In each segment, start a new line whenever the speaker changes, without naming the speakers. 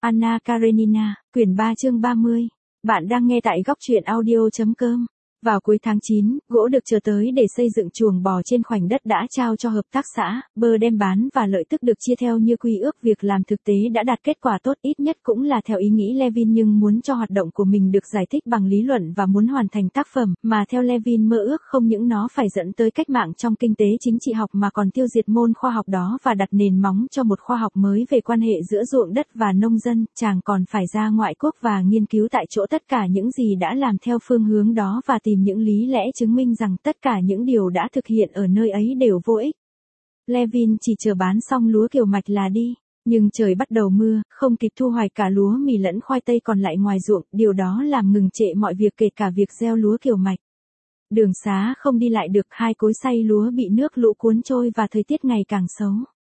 Anna Karenina, quyển 3 chương 30. Bạn đang nghe tại góc truyện audio.com. Vào cuối tháng 9, gỗ được chờ tới để xây dựng chuồng bò trên khoảnh đất đã trao cho hợp tác xã, Bơ đem bán và lợi tức được chia theo như quy ước. Việc làm thực tế đã đạt kết quả tốt, ít nhất cũng là theo ý nghĩ Levin, nhưng muốn cho hoạt động của mình được giải thích bằng lý luận và muốn hoàn thành tác phẩm mà theo Levin mơ ước, không những nó phải dẫn tới cách mạng trong kinh tế chính trị học mà còn tiêu diệt môn khoa học đó và đặt nền móng cho một khoa học mới về quan hệ giữa ruộng đất và nông dân. Chàng còn phải ra ngoại quốc và nghiên cứu tại chỗ tất cả những gì đã làm theo phương hướng đó và tìm những lý lẽ chứng minh rằng tất cả những điều đã thực hiện ở nơi ấy đều vô ích. Levin chỉ chờ bán xong lúa kiểu mạch là đi, nhưng trời bắt đầu mưa, không kịp thu hoạch cả lúa mì lẫn khoai tây còn lại ngoài ruộng, điều đó làm ngừng trệ mọi việc kể cả việc gieo lúa kiểu mạch. Đường xá không đi lại được, hai cối xay lúa bị nước lũ cuốn trôi và thời tiết ngày càng xấu.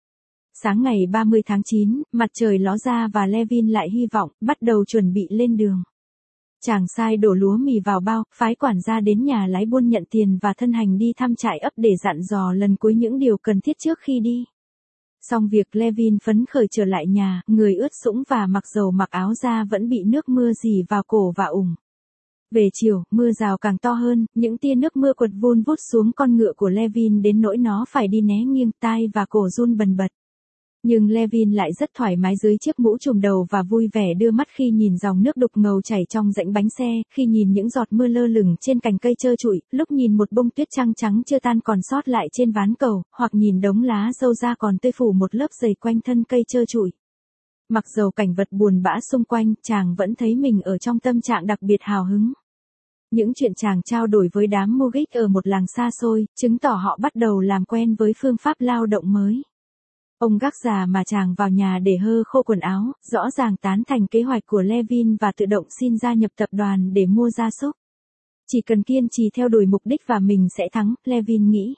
Sáng ngày 30 tháng 9, mặt trời ló ra và Levin lại hy vọng, bắt đầu chuẩn bị lên đường. Chàng sai đổ lúa mì vào bao, phái quản gia đến nhà lái buôn nhận tiền và thân hành đi thăm trại ấp để dặn dò lần cuối những điều cần thiết trước khi đi. Xong việc, Levin phấn khởi trở lại nhà, người ướt sũng và mặc dầu mặc áo da vẫn bị nước mưa rỉ vào cổ và ủng. Về chiều, mưa rào càng to hơn, những tia nước mưa quật vun vút xuống con ngựa của Levin đến nỗi nó phải đi né nghiêng, tai và cổ run bần bật. Nhưng Levin lại rất thoải mái dưới chiếc mũ trùm đầu và vui vẻ đưa mắt khi nhìn dòng nước đục ngầu chảy trong rãnh bánh xe, khi nhìn những giọt mưa lơ lửng trên cành cây trơ trụi, lúc nhìn một bông tuyết trắng trắng chưa tan còn sót lại trên ván cầu, hoặc nhìn đống lá dâu da còn tươi phủ một lớp dày quanh thân cây trơ trụi. Mặc dầu cảnh vật buồn bã xung quanh, chàng vẫn thấy mình ở trong tâm trạng đặc biệt hào hứng. Những chuyện chàng trao đổi với đám Mugik ở một làng xa xôi, chứng tỏ họ bắt đầu làm quen với phương pháp lao động mới. Ông gác già mà chàng vào nhà để hơ khô quần áo, rõ ràng tán thành kế hoạch của Levin và tự động xin gia nhập tập đoàn để mua gia súc. Chỉ cần kiên trì theo đuổi mục đích và mình sẽ thắng, Levin nghĩ.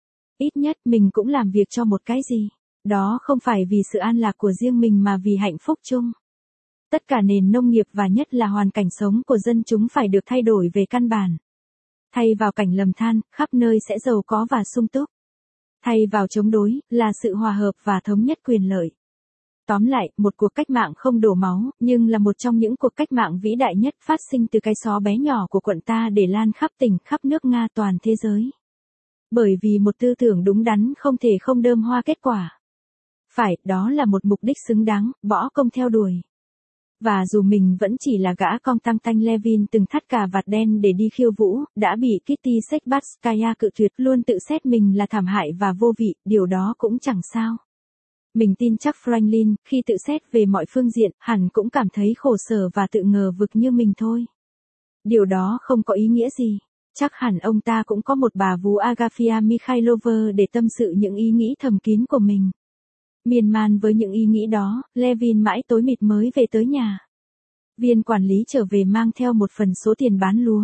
Ít nhất mình cũng làm việc cho một cái gì. Đó không phải vì sự an lạc của riêng mình mà vì hạnh phúc chung. Tất cả nền nông nghiệp và nhất là hoàn cảnh sống của dân chúng phải được thay đổi về căn bản. Thay vào cảnh lầm than, khắp nơi sẽ giàu có và sung túc. Thay vào chống đối, là sự hòa hợp và thống nhất quyền lợi. Tóm lại, một cuộc cách mạng không đổ máu, nhưng là một trong những cuộc cách mạng vĩ đại nhất phát sinh từ cái xó bé nhỏ của quận ta để lan khắp tỉnh, khắp nước Nga, toàn thế giới. Bởi vì một tư tưởng đúng đắn không thể không đơm hoa kết quả. Phải, đó là một mục đích xứng đáng, bỏ công theo đuổi. Và dù mình vẫn chỉ là gã con tăng tanh, Levin từng thắt cà vạt đen để đi khiêu vũ, đã bị Kitty Sekbatskaya cự tuyệt, luôn tự xét mình là thảm hại và vô vị, điều đó cũng chẳng sao. Mình tin chắc Franklin, khi tự xét về mọi phương diện, hẳn cũng cảm thấy khổ sở và tự ngờ vực như mình thôi. Điều đó không có ý nghĩa gì. Chắc hẳn ông ta cũng có một bà vú Agafia Mikhailovna để tâm sự những ý nghĩ thầm kín của mình. Miên man với những ý nghĩ đó, Levin mãi tối mịt mới về tới nhà. Viên quản lý trở về mang theo một phần số tiền bán lúa.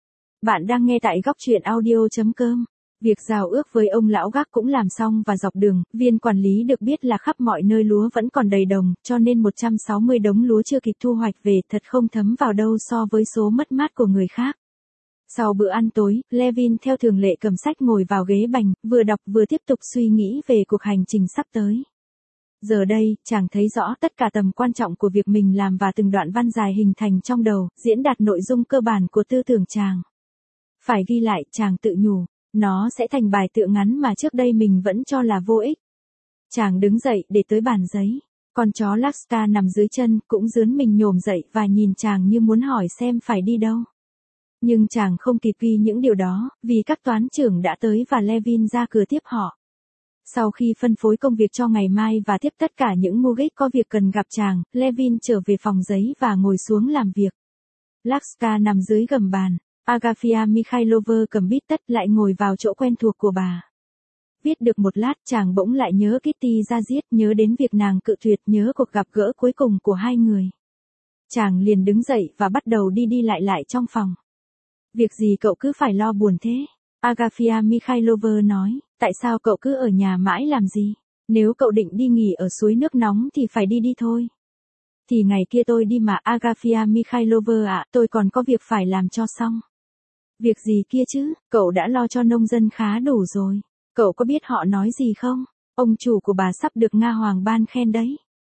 Bạn đang nghe tại góc truyện audio.com. Việc giao ước với ông lão gác cũng làm xong và dọc đường, viên quản lý được biết là khắp mọi nơi lúa vẫn còn đầy đồng, cho nên 160 đống lúa chưa kịp thu hoạch về thật không thấm vào đâu so với số mất mát của người khác. Sau bữa ăn tối, Levin theo thường lệ cầm sách ngồi vào ghế bành, vừa đọc vừa tiếp tục suy nghĩ về cuộc hành trình sắp tới. Giờ đây, chàng thấy rõ tất cả tầm quan trọng của việc mình làm và từng đoạn văn dài hình thành trong đầu, diễn đạt nội dung cơ bản của tư tưởng chàng. Phải ghi lại, chàng tự nhủ, nó sẽ thành bài tựa ngắn mà trước đây mình vẫn cho là vô ích. Chàng đứng dậy để tới bàn giấy. Con chó Laska nằm dưới chân, cũng rướn mình nhổm dậy và nhìn chàng như muốn hỏi xem phải đi đâu. Nhưng chàng không kịp ghi những điều đó, vì các toán trưởng đã tới và Levin ra cửa tiếp họ. Sau khi phân phối công việc cho ngày mai và tiếp tất cả những Mugik có việc cần gặp chàng, Levin trở về phòng giấy và ngồi xuống làm việc. Laska nằm dưới gầm bàn, Agafia Mikhailovna cầm bít tất lại ngồi vào chỗ quen thuộc của bà. Viết được một lát, chàng bỗng lại nhớ Kitty ra giết, nhớ đến việc nàng cự tuyệt, nhớ cuộc gặp gỡ cuối cùng của hai người. Chàng liền đứng dậy và bắt đầu đi lại trong phòng. Việc gì cậu cứ phải lo buồn thế? Agafia Mikhailovna nói, tại sao cậu cứ ở nhà mãi làm gì? Nếu cậu định đi nghỉ ở suối nước nóng thì phải đi thôi. Thì ngày kia tôi đi mà Agafia Mikhailovna ạ, tôi còn có việc phải làm cho xong. Việc gì kia chứ, cậu đã lo cho nông dân khá đủ rồi. Cậu có biết họ nói gì không? Ông chủ của bà sắp được Nga Hoàng ban khen đấy.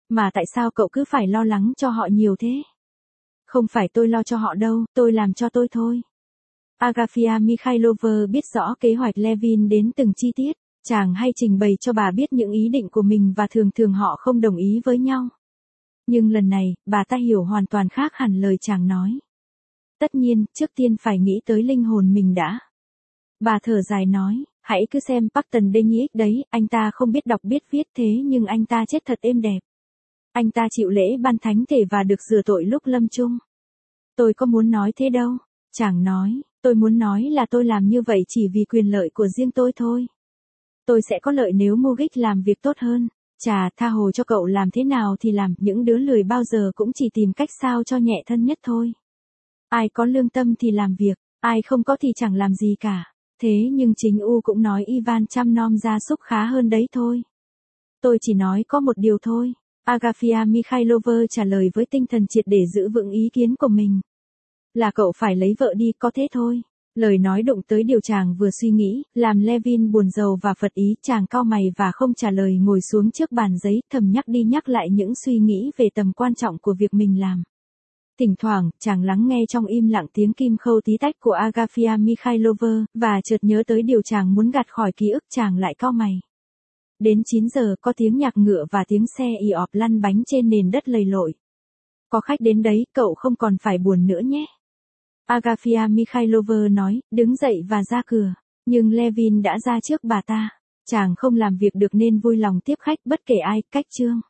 Mà tại sao cậu cứ phải lo lắng cho họ nhiều thế? Không phải tôi lo cho họ đâu, tôi làm cho tôi thôi. Agafia Mikhailova biết rõ kế hoạch Levin đến từng chi tiết, chàng hay trình bày cho bà biết những ý định của mình và thường thường họ không đồng ý với nhau. Nhưng lần này, bà ta hiểu hoàn toàn khác hẳn lời chàng nói. Tất nhiên, trước tiên phải nghĩ tới linh hồn mình đã. Bà thở dài nói, hãy cứ xem Pacton Denick đấy, anh ta không biết đọc biết viết thế nhưng anh ta chết thật êm đẹp. Anh ta chịu lễ ban thánh thể và được rửa tội lúc lâm chung. Tôi có muốn nói thế đâu, chàng nói, tôi muốn nói là tôi làm như vậy chỉ vì quyền lợi của riêng tôi thôi. Tôi sẽ có lợi nếu Mugic làm việc tốt hơn. Chà, tha hồ cho cậu làm thế nào thì làm, những đứa lười bao giờ cũng chỉ tìm cách sao cho nhẹ thân nhất thôi. Ai có lương tâm thì làm việc, ai không có thì chẳng làm gì cả. Thế nhưng chính U cũng nói Ivan chăm nom gia súc khá hơn đấy thôi. Tôi chỉ nói có một điều thôi. Agafia Mikhailova trả lời với tinh thần triệt để giữ vững ý kiến của mình. Là cậu phải lấy vợ đi, có thế thôi. Lời nói đụng tới điều chàng vừa suy nghĩ, làm Levin buồn rầu và phật ý, chàng cau mày và không trả lời, ngồi xuống trước bàn giấy, thầm nhắc đi nhắc lại những suy nghĩ về tầm quan trọng của việc mình làm. Thỉnh thoảng, chàng lắng nghe trong im lặng tiếng kim khâu tí tách của Agafia Mikhailova, và chợt nhớ tới điều chàng muốn gạt khỏi ký ức, chàng lại cau mày. Đến 9 giờ, có tiếng nhạc ngựa và tiếng xe ì ọp lăn bánh trên nền đất lầy lội. Có khách đến đấy, cậu không còn phải buồn nữa nhé. Agafia Mikhailova nói, đứng dậy và ra cửa. Nhưng Levin đã ra trước bà ta. Chàng không làm việc được nên vui lòng tiếp khách bất kể ai, cách chương.